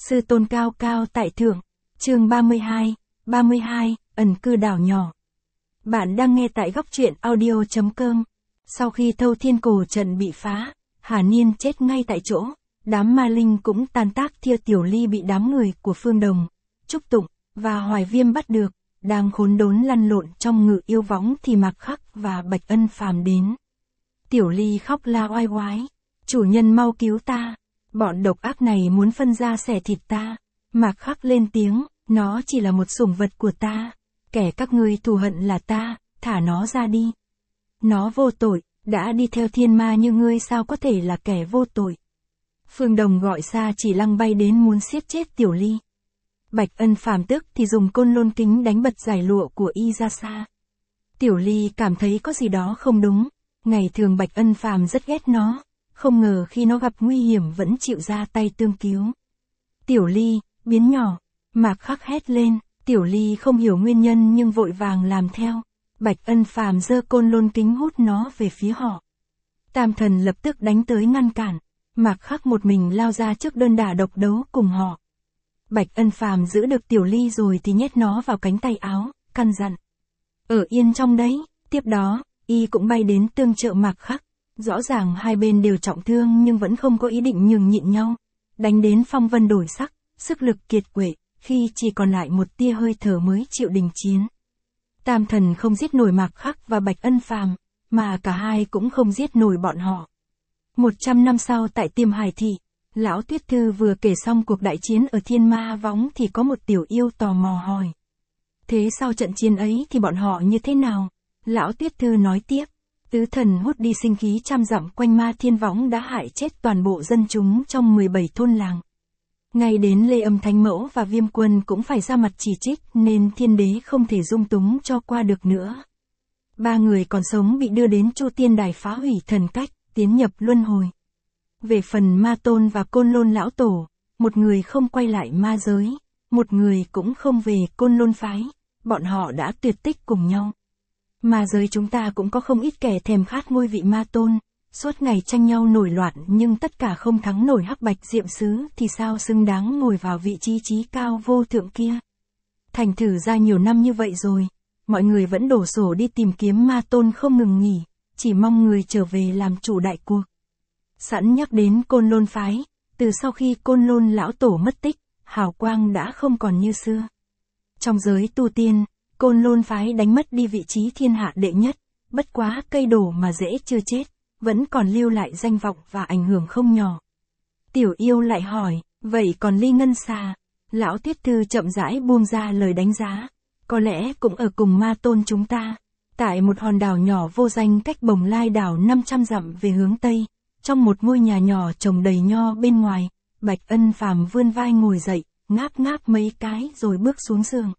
Sư tôn cao cao tại thượng, chương 32, ẩn cư đảo nhỏ. Bạn đang nghe tại góc truyện audio.com. Sau khi Thâu Thiên Cổ trận bị phá, Hà Niên chết ngay tại chỗ, đám ma linh cũng tan tác. Thia Tiểu Ly bị đám người của Phương Đồng, Trúc Tụng và Hoài Viêm bắt được, đang khốn đốn lăn lộn trong Ngự Yêu Võng thì Mạc Khắc và Bạch Ân Phàm đến. Tiểu Ly khóc la oai oái, chủ nhân mau cứu ta, bọn độc ác này muốn phân ra xẻ thịt ta. Mạc Khắc lên tiếng, nó chỉ là một sủng vật của ta, kẻ các ngươi thù hận là ta, thả nó ra đi. Nó vô tội, đã đi theo thiên ma như ngươi sao có thể là kẻ vô tội. Phương Đồng gọi Sa Chỉ Lăng bay đến muốn siết chết Tiểu Ly. Bạch Ân Phàm tức thì dùng côn lôn kính đánh bật giải lụa của y ra xa. Tiểu Ly cảm thấy có gì đó không đúng, ngày thường Bạch Ân Phàm rất ghét nó, không ngờ khi nó gặp nguy hiểm vẫn chịu ra tay tương cứu. Tiểu Ly, biến nhỏ, Mạc Khắc hét lên, Tiểu Ly không hiểu nguyên nhân nhưng vội vàng làm theo. Bạch Ân Phàm giơ côn lôn kính hút nó về phía họ. Tam Thần lập tức đánh tới ngăn cản, Mạc Khắc một mình lao ra trước đơn đả độc đấu cùng họ. Bạch Ân Phàm giữ được Tiểu Ly rồi thì nhét nó vào cánh tay áo, căn dặn. Ở yên trong đấy, tiếp đó, y cũng bay đến tương trợ Mạc Khắc. Rõ ràng hai bên đều trọng thương nhưng vẫn không có ý định nhường nhịn nhau. Đánh đến phong vân đổi sắc, sức lực kiệt quệ, khi chỉ còn lại một tia hơi thở mới chịu đình chiến. Tam Thần không giết nổi Mạc Khắc và Bạch Ân Phàm, mà cả hai cũng không giết nổi bọn họ. 100 năm sau tại Tiêm Hải Thị, Lão Tuyết Thư vừa kể xong cuộc đại chiến ở Thiên Ma Võng thì có một tiểu yêu tò mò hỏi. Thế sau trận chiến ấy thì bọn họ như thế nào? Lão Tuyết Thư nói tiếp. Tứ thần hút đi sinh khí trăm dặm quanh Ma Thiên Võng đã hại chết toàn bộ dân chúng trong 17 thôn làng. Ngay đến Lê Âm Thánh Mẫu và Viêm Quân cũng phải ra mặt chỉ trích nên thiên đế không thể dung túng cho qua được nữa. 3 người còn sống bị đưa đến Chu Tiên Đài phá hủy thần cách, tiến nhập luân hồi. Về phần Ma Tôn và Côn Lôn Lão Tổ, một người không quay lại ma giới, một người cũng không về Côn Lôn phái, bọn họ đã tuyệt tích cùng nhau. Ma giới chúng ta cũng có không ít kẻ thèm khát ngôi vị Ma Tôn, suốt ngày tranh nhau nổi loạn nhưng tất cả không thắng nổi Hắc Bạch Diệm Sứ thì sao xứng đáng ngồi vào vị trí trí cao vô thượng kia. Thành thử ra nhiều năm như vậy rồi, mọi người vẫn đổ sổ đi tìm kiếm Ma Tôn không ngừng nghỉ, chỉ mong người trở về làm chủ đại cuộc. Sẵn nhắc đến Côn Lôn phái, từ sau khi Côn Lôn Lão Tổ mất tích, hào quang đã không còn như xưa. Trong giới tu tiên, Côn Lôn phái đánh mất đi vị trí thiên hạ đệ nhất, bất quá cây đổ mà rễ chưa chết, vẫn còn lưu lại danh vọng và ảnh hưởng không nhỏ. Tiểu yêu lại hỏi, vậy còn Ly Ngân Xà? Lão Tuyết Thư chậm rãi buông ra lời đánh giá, có lẽ cũng ở cùng Ma Tôn chúng ta, tại một hòn đảo nhỏ vô danh cách Bồng Lai đảo 500 dặm về hướng Tây, trong một ngôi nhà nhỏ trồng đầy nho bên ngoài. Bạch Ân Phàm vươn vai ngồi dậy, ngáp ngáp mấy cái rồi bước xuống giường.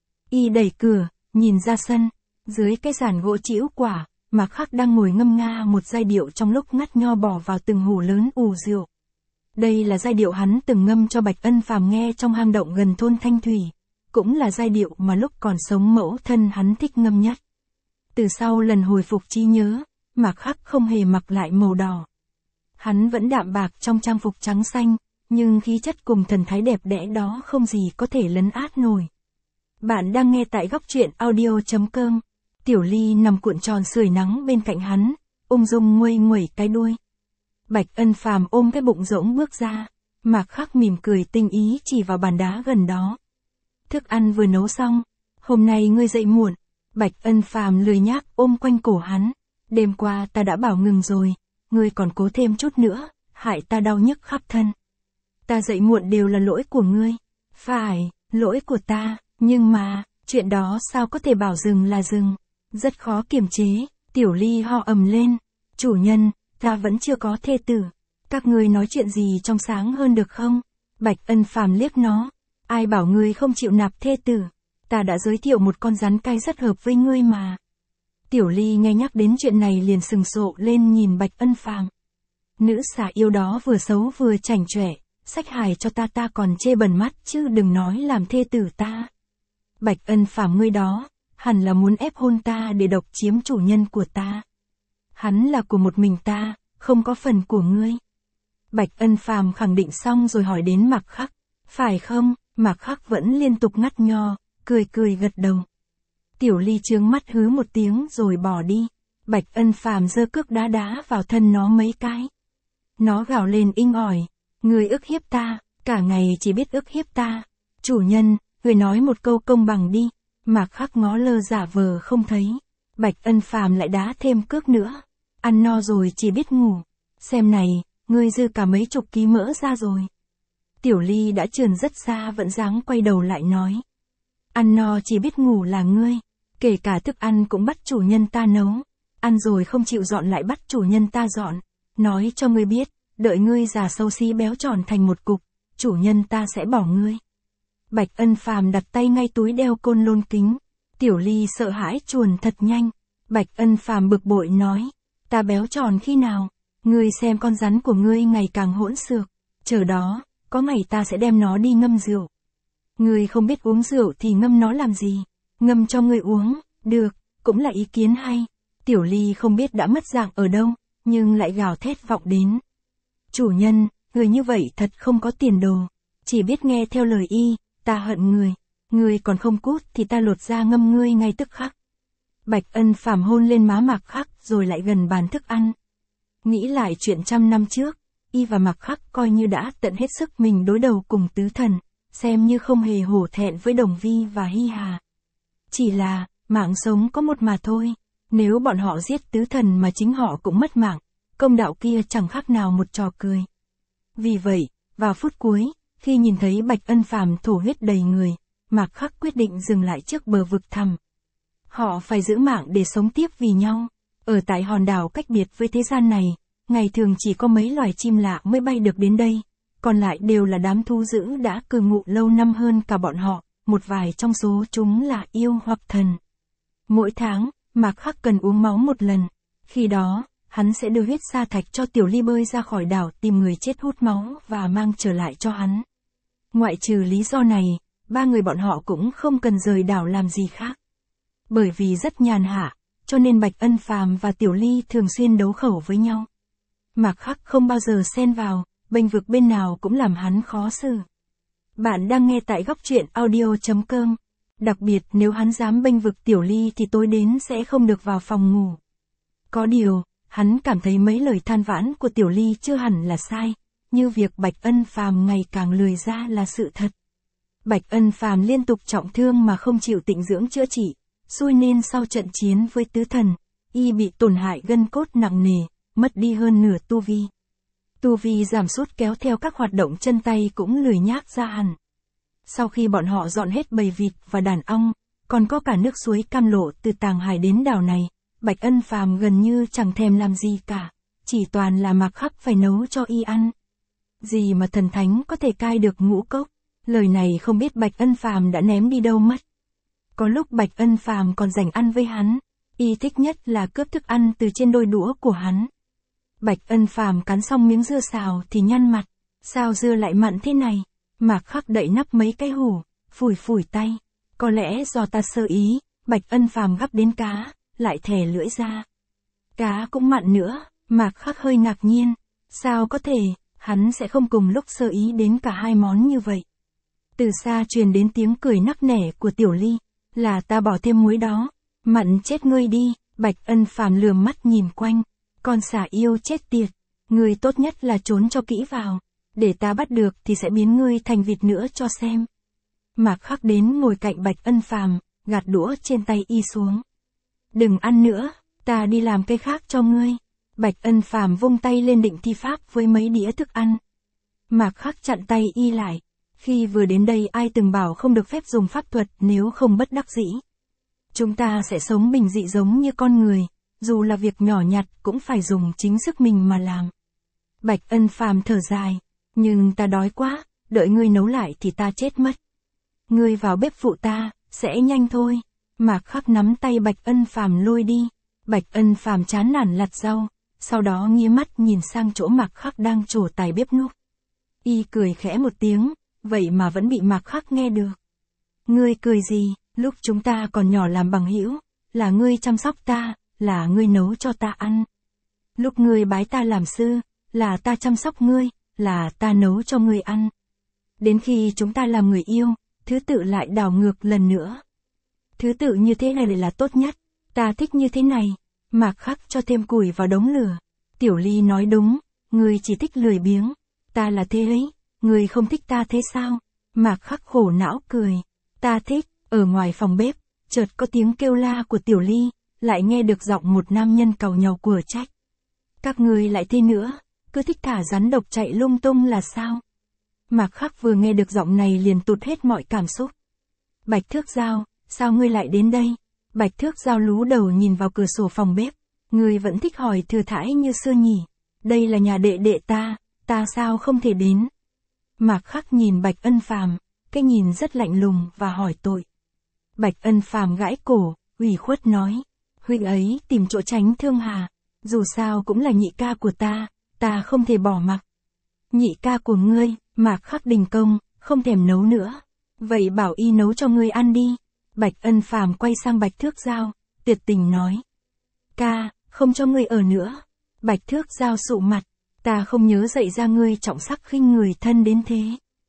Y đẩy cửa, nhìn ra sân, dưới cái giàn gỗ trĩu quả, Mạc Khắc đang ngồi ngâm nga một giai điệu trong lúc ngắt nho bỏ vào từng hũ lớn ủ rượu. Đây là giai điệu hắn từng ngâm cho Bạch Ân Phàm nghe trong hang động gần thôn Thanh Thủy, cũng là giai điệu mà lúc còn sống mẫu thân hắn thích ngâm nhất. Từ sau lần hồi phục trí nhớ, Mạc Khắc không hề mặc lại màu đỏ. Hắn vẫn đạm bạc trong trang phục trắng xanh, nhưng khí chất cùng thần thái đẹp đẽ đó không gì có thể lấn át nổi. Bạn đang nghe tại góc truyện audio.com. Tiểu Ly nằm cuộn tròn sưởi nắng bên cạnh hắn, ung dung nguây nguẩy cái đuôi. Bạch Ân Phàm ôm cái bụng rỗng bước ra, Mạc Khắc mỉm cười tinh ý chỉ vào bàn đá gần đó. Thức ăn vừa nấu xong, hôm nay ngươi dậy muộn. Bạch Ân Phàm lười nhác ôm quanh cổ hắn, đêm qua ta đã bảo ngừng rồi, ngươi còn cố thêm chút nữa, hại ta đau nhức khắp thân. Ta dậy muộn đều là lỗi của ngươi. Phải, lỗi của ta, nhưng mà, chuyện đó sao có thể bảo dừng là dừng. Rất khó kiềm chế. Tiểu Ly ho ầm lên. Chủ nhân, ta vẫn chưa có thê tử. Các ngươi nói chuyện gì trong sáng hơn được không? Bạch Ân Phàm liếc nó. Ai bảo ngươi không chịu nạp thê tử? Ta đã giới thiệu một con rắn cay rất hợp với ngươi mà. Tiểu Ly nghe nhắc đến chuyện này liền sừng sộ lên nhìn Bạch Ân Phàm. Nữ xà yêu đó vừa xấu vừa chảnh chọe, xách hài cho ta còn chê bẩn mắt chứ đừng nói làm thê tử ta. Bạch Ân Phàm ngươi đó, hẳn là muốn ép hôn ta để độc chiếm chủ nhân của ta. Hắn là của một mình ta, không có phần của ngươi. Bạch Ân Phàm khẳng định xong rồi hỏi đến Mạc Khắc. Phải không? Mạc Khắc vẫn liên tục ngắt nho, cười cười gật đầu. Tiểu Ly trướng mắt hứ một tiếng rồi bỏ đi. Bạch Ân Phàm giơ cước đá đá vào thân nó mấy cái. Nó gào lên inh ỏi. Người ức hiếp ta, cả ngày chỉ biết ức hiếp ta. Chủ nhân, người nói một câu công bằng đi. Mạc Khắc ngó lơ giả vờ không thấy. Bạch Ân Phàm lại đá thêm cước nữa. Ăn no rồi chỉ biết ngủ. Xem này, ngươi dư cả mấy chục ký mỡ ra rồi. Tiểu Ly đã trườn rất xa vẫn dáng quay đầu lại nói. Ăn no chỉ biết ngủ là ngươi. Kể cả thức ăn cũng bắt chủ nhân ta nấu. Ăn rồi không chịu dọn lại bắt chủ nhân ta dọn. Nói cho ngươi biết, đợi ngươi già xấu xí béo tròn thành một cục, chủ nhân ta sẽ bỏ ngươi. Bạch Ân Phàm đặt tay ngay túi đeo côn lôn kính. Tiểu Ly sợ hãi chuồn thật nhanh. Bạch Ân Phàm bực bội nói. Ta béo tròn khi nào? Ngươi xem con rắn của ngươi ngày càng hỗn xược. Chờ đó, có ngày ta sẽ đem nó đi ngâm rượu. Ngươi không biết uống rượu thì ngâm nó làm gì? Ngâm cho ngươi uống, được, cũng là ý kiến hay. Tiểu Ly không biết đã mất dạng ở đâu, nhưng lại gào thét vọng đến. Chủ nhân, người như vậy thật không có tiền đồ. Chỉ biết nghe theo lời y, ta hận người. Người còn không cút thì ta lột da ngâm ngươi ngay tức khắc. Bạch Ân Phàm hôn lên má Mạc Khắc rồi lại gần bàn thức ăn. Nghĩ lại chuyện trăm năm trước, y và Mạc Khắc coi như đã tận hết sức mình đối đầu cùng tứ thần, xem như không hề hổ thẹn với Đồng Vi và Hy Hà. Chỉ là, mạng sống có một mà thôi, nếu bọn họ giết tứ thần mà chính họ cũng mất mạng, công đạo kia chẳng khác nào một trò cười. Vì vậy, vào phút cuối, khi nhìn thấy Bạch Ân Phàm thổ huyết đầy người, Mạc Khắc quyết định dừng lại trước bờ vực thẳm. Họ phải giữ mạng để sống tiếp vì nhau. Ở tại hòn đảo cách biệt với thế gian này, ngày thường chỉ có mấy loài chim lạ mới bay được đến đây, còn lại đều là đám thú dữ đã cư ngụ lâu năm hơn cả bọn họ, một vài trong số chúng là yêu hoặc thần. Mỗi tháng, Mạc Khắc cần uống máu một lần, khi đó, hắn sẽ đưa huyết sa thạch cho Tiểu Ly bơi ra khỏi đảo tìm người chết hút máu và mang trở lại cho hắn. Ngoại trừ lý do này, ba người bọn họ cũng không cần rời đảo làm gì khác. Bởi vì rất nhàn hạ, cho nên Bạch Ân Phàm và Tiểu Ly thường xuyên đấu khẩu với nhau. Mạc Khắc không bao giờ xen vào, bênh vực bên nào cũng làm hắn khó xử. Bạn đang nghe tại góc truyện audio.com. Đặc biệt nếu hắn dám bênh vực Tiểu Ly thì tối đến sẽ không được vào phòng ngủ. Có điều, hắn cảm thấy mấy lời than vãn của Tiểu Ly chưa hẳn là sai, như việc Bạch Ân Phàm ngày càng lười ra là sự thật. Bạch Ân Phàm liên tục trọng thương mà không chịu tịnh dưỡng chữa trị, xui nên sau trận chiến với tứ thần, y bị tổn hại gân cốt nặng nề, mất đi hơn nửa tu vi. Tu vi giảm sút kéo theo các hoạt động chân tay cũng lười nhác ra hẳn. Sau khi bọn họ dọn hết bầy vịt và đàn ong, còn có cả nước suối cam lộ từ Tàng Hải đến đảo này, Bạch Ân Phàm gần như chẳng thèm làm gì cả, chỉ toàn là Mạc Khắc phải nấu cho y ăn. Gì mà thần thánh có thể cai được ngũ cốc, lời này không biết Bạch Ân Phàm đã ném đi đâu mất. Có lúc Bạch Ân Phàm còn rảnh ăn với hắn, y thích nhất là cướp thức ăn từ trên đôi đũa của hắn. Bạch Ân Phàm cắn xong miếng dưa xào thì nhăn mặt, sao dưa lại mặn thế này? Mạc Khắc đậy nắp mấy cái hủ, phủi phủi tay. Có lẽ do ta sơ ý, Bạch Ân Phàm gắp đến cá, lại thè lưỡi ra. Cá cũng mặn nữa, Mạc Khắc hơi ngạc nhiên. Sao có thể, hắn sẽ không cùng lúc sơ ý đến cả hai món như vậy. Từ xa truyền đến tiếng cười nắc nẻ của Tiểu Ly. Là ta bỏ thêm muối đó. Mặn chết ngươi đi. Bạch Ân Phàm lườm mắt nhìn quanh. Con xả yêu chết tiệt. Ngươi tốt nhất là trốn cho kỹ vào. Để ta bắt được thì sẽ biến ngươi thành vịt nữa cho xem. Mạc Khắc đến ngồi cạnh Bạch Ân Phàm, gạt đũa trên tay y xuống. Đừng ăn nữa, ta đi làm cái khác cho ngươi. Bạch Ân Phàm vung tay lên định thi pháp với mấy đĩa thức ăn. Mạc Khắc chặn tay y lại. Khi vừa đến đây ai từng bảo không được phép dùng pháp thuật nếu không bất đắc dĩ. Chúng ta sẽ sống bình dị giống như con người, dù là việc nhỏ nhặt cũng phải dùng chính sức mình mà làm. Bạch Ân Phàm thở dài, nhưng ta đói quá, đợi ngươi nấu lại thì ta chết mất. Ngươi vào bếp phụ ta, sẽ nhanh thôi. Mạc Khắc nắm tay Bạch Ân Phàm lôi đi. Bạch Ân Phàm chán nản lặt rau, sau đó nghía mắt nhìn sang chỗ Mạc Khắc đang trổ tài bếp núc. Y cười khẽ một tiếng, vậy mà vẫn bị Mạc Khắc nghe được. Ngươi cười gì, lúc chúng ta còn nhỏ làm bằng hữu, là ngươi chăm sóc ta, là ngươi nấu cho ta ăn. Lúc ngươi bái ta làm sư, là ta chăm sóc ngươi, là ta nấu cho ngươi ăn. Đến khi chúng ta làm người yêu, thứ tự lại đảo ngược lần nữa. Thứ tự như thế này là tốt nhất, ta thích như thế này. Mạc Khắc cho thêm củi vào đống lửa. Tiểu Ly nói đúng, ngươi chỉ thích lười biếng. Ta là thế ấy, ngươi không thích ta thế sao? Mạc Khắc khổ não cười. Ta thích. Ở ngoài phòng bếp, chợt có tiếng kêu la của Tiểu Ly, lại nghe được giọng một nam nhân càu nhàu của trách. Các ngươi lại thế nữa, cứ thích thả rắn độc chạy lung tung là sao? Mạc Khắc vừa nghe được giọng này liền tụt hết mọi cảm xúc. Bạch Thước Giao, sao ngươi lại đến đây? Bạch Thước Giao lú đầu nhìn vào cửa sổ phòng bếp. Ngươi vẫn thích hỏi thừa thãi như xưa nhỉ? Đây là nhà đệ đệ ta sao không thể đến? Mạc Khắc nhìn Bạch Ân Phàm, cái nhìn rất lạnh lùng và hỏi tội. Bạch Ân Phàm gãi cổ, ủy khuất nói. Huynh ấy tìm chỗ tránh thương hà. Dù sao cũng là nhị ca của ta không thể bỏ mặc. Nhị ca của ngươi, Mạc Khắc đình công, không thèm nấu nữa. Vậy bảo y nấu cho ngươi ăn đi. Bạch Ân Phàm quay sang Bạch Thước Giao, tuyệt tình nói. Ca, không cho ngươi ở nữa. Bạch Thước Giao sụ mặt, ta không nhớ dạy ra ngươi trọng sắc khinh người thân đến thế.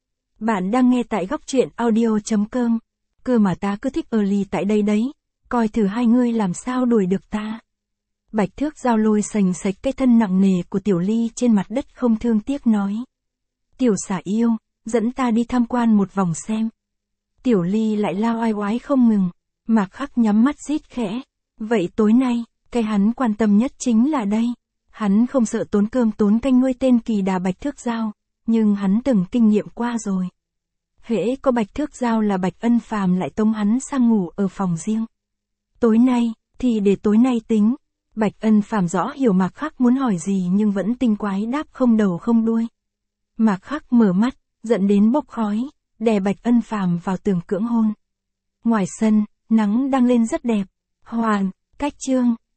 Bạn đang nghe tại góc truyện audio.com. Cơ mà ta cứ thích ở lì tại đây đấy, coi thử hai ngươi làm sao đuổi được ta. Bạch Thước Giao lôi sành sạch cái thân nặng nề của Tiểu Ly trên mặt đất không thương tiếc nói. Tiểu xả yêu, dẫn ta đi tham quan một vòng xem. Tiểu Ly lại lao oai oái không ngừng. Mạc Khắc nhắm mắt rít khẽ. Vậy tối nay, cái hắn quan tâm nhất chính là đây. Hắn không sợ tốn cơm tốn canh nuôi tên kỳ đà Bạch Thước Giao, nhưng hắn từng kinh nghiệm qua rồi. Hễ có Bạch Thước Giao là Bạch Ân Phàm lại tống hắn sang ngủ ở phòng riêng. Tối nay, thì để tối nay tính. Bạch Ân Phàm rõ hiểu Mạc Khắc muốn hỏi gì nhưng vẫn tinh quái đáp không đầu không đuôi. Mạc Khắc mở mắt, giận đến bốc khói, đè Bạch Ân Phàm vào tường cưỡng hôn. Ngoài sân, nắng đang lên rất đẹp. Hoàn, cách chương.